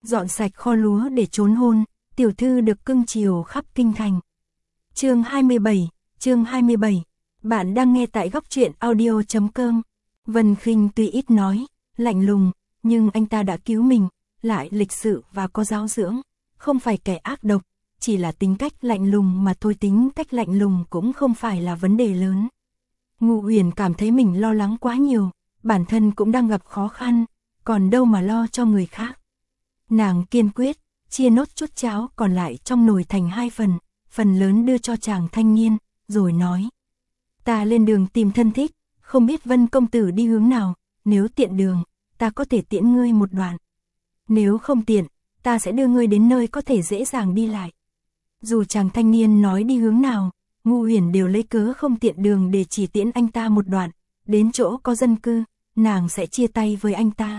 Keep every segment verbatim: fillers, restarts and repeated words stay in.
dọn sạch kho lúa để trốn hôn, tiểu thư được cưng chiều khắp kinh thành. Chương hai mươi bảy, chương hai mươi bảy. Bạn đang nghe tại góc truyện audio chấm com. Vân Khinh tuy ít nói, lạnh lùng, nhưng anh ta đã cứu mình, lại lịch sự và có giáo dưỡng, không phải kẻ ác độc, chỉ là tính cách lạnh lùng mà thôi. Tính cách lạnh lùng cũng không phải là vấn đề lớn. Ngụ Uyển cảm thấy mình lo lắng quá nhiều, bản thân cũng đang gặp khó khăn, còn đâu mà lo cho người khác. Nàng kiên quyết, chia nốt chút cháo còn lại trong nồi thành hai phần, phần lớn đưa cho chàng thanh niên, rồi nói. Ta lên đường tìm thân thích, không biết Vân công tử đi hướng nào, nếu tiện đường, ta có thể tiễn ngươi một đoạn. Nếu không tiện, ta sẽ đưa ngươi đến nơi có thể dễ dàng đi lại. Dù chàng thanh niên nói đi hướng nào, Ngụ Uyển đều lấy cớ không tiện đường để chỉ tiễn anh ta một đoạn, đến chỗ có dân cư, nàng sẽ chia tay với anh ta.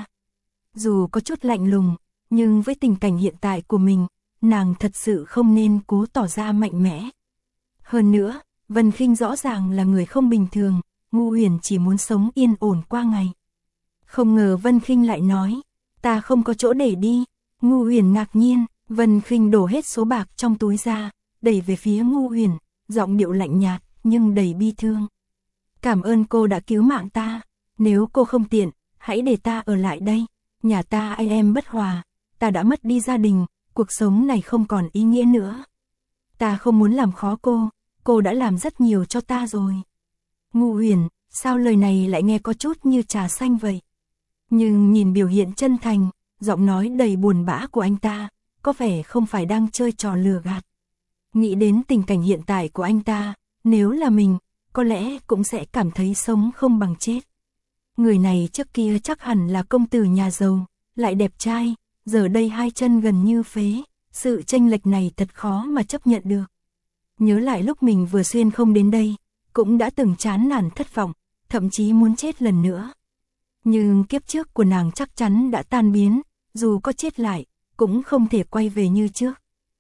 Dù có chút lạnh lùng, nhưng với tình cảnh hiện tại của mình, nàng thật sự không nên cố tỏ ra mạnh mẽ. Hơn nữa, Vân Khinh rõ ràng là người không bình thường, Ngụ Uyển chỉ muốn sống yên ổn qua ngày. Không ngờ Vân Khinh lại nói, ta không có chỗ để đi. Ngụ Uyển ngạc nhiên, Vân Khinh đổ hết số bạc trong túi ra, đẩy về phía Ngụ Uyển, giọng điệu lạnh nhạt nhưng đầy bi thương. Cảm ơn cô đã cứu mạng ta, nếu cô không tiện, hãy để ta ở lại đây. Nhà ta anh em bất hòa, ta đã mất đi gia đình, cuộc sống này không còn ý nghĩa nữa. Ta không muốn làm khó cô, cô đã làm rất nhiều cho ta rồi. Ngụ Uyển, sao lời này lại nghe có chút như trà xanh vậy? Nhưng nhìn biểu hiện chân thành, giọng nói đầy buồn bã của anh ta, có vẻ không phải đang chơi trò lừa gạt. Nghĩ đến tình cảnh hiện tại của anh ta, nếu là mình, có lẽ cũng sẽ cảm thấy sống không bằng chết. Người này trước kia chắc hẳn là công tử nhà giàu, lại đẹp trai, giờ đây hai chân gần như phế, sự chênh lệch này thật khó mà chấp nhận được. Nhớ lại lúc mình vừa xuyên không đến đây, cũng đã từng chán nản thất vọng, thậm chí muốn chết lần nữa. Nhưng kiếp trước của nàng chắc chắn đã tan biến, dù có chết lại, cũng không thể quay về như trước.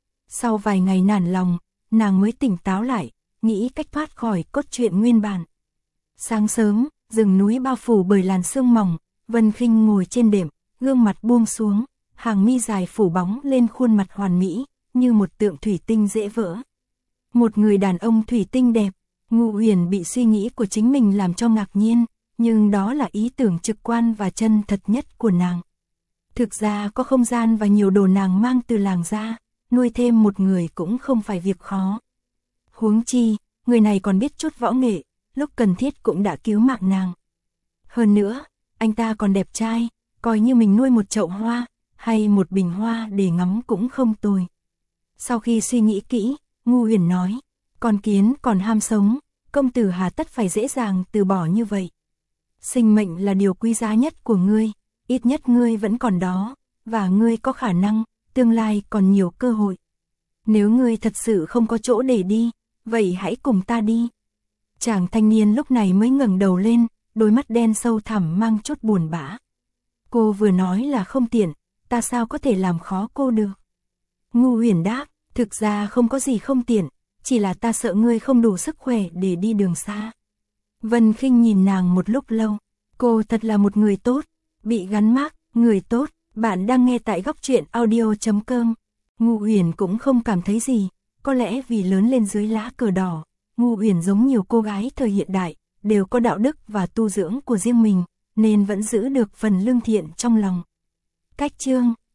Sau vài ngày nản lòng, nàng mới tỉnh táo lại, nghĩ cách thoát khỏi cốt truyện nguyên bản. Sáng sớm, rừng núi bao phủ bởi làn sương mỏng, Vân Khinh ngồi trên đệm, gương mặt buông xuống, hàng mi dài phủ bóng lên khuôn mặt hoàn mỹ, như một tượng thủy tinh dễ vỡ. Một người đàn ông thủy tinh đẹp, Ngụ Uyển bị suy nghĩ của chính mình làm cho ngạc nhiên, nhưng đó là ý tưởng trực quan và chân thật nhất của nàng. Thực ra có không gian và nhiều đồ nàng mang từ làng ra, nuôi thêm một người cũng không phải việc khó. Huống chi, người này còn biết chút võ nghệ, lúc cần thiết cũng đã cứu mạng nàng. Hơn nữa, anh ta còn đẹp trai, coi như mình nuôi một chậu hoa, hay một bình hoa để ngắm cũng không tồi. Sau khi suy nghĩ kỹ, Ngụ Uyển nói, con kiến còn ham sống, công tử hà tất phải dễ dàng từ bỏ như vậy. Sinh mệnh là điều quý giá nhất của ngươi, ít nhất ngươi vẫn còn đó, và ngươi có khả năng, tương lai còn nhiều cơ hội. Nếu ngươi thật sự không có chỗ để đi, vậy hãy cùng ta đi. Chàng thanh niên lúc này mới ngẩng đầu lên, đôi mắt đen sâu thẳm mang chút buồn bã. Cô vừa nói là không tiện, ta sao có thể làm khó cô được? Ngụ Uyển đáp, thực ra không có gì không tiện, chỉ là ta sợ ngươi không đủ sức khỏe để đi đường xa. Vân Khinh nhìn nàng một lúc lâu, cô thật là một người tốt, bị gắn mác, người tốt. Bạn đang nghe tại góc truyện audio chấm com. Ngụ Uyển cũng không cảm thấy gì, có lẽ vì lớn lên dưới lá cờ đỏ, Ngụ Uyển giống nhiều cô gái thời hiện đại, đều có đạo đức và tu dưỡng của riêng mình, nên vẫn giữ được phần lương thiện trong lòng. Cách chương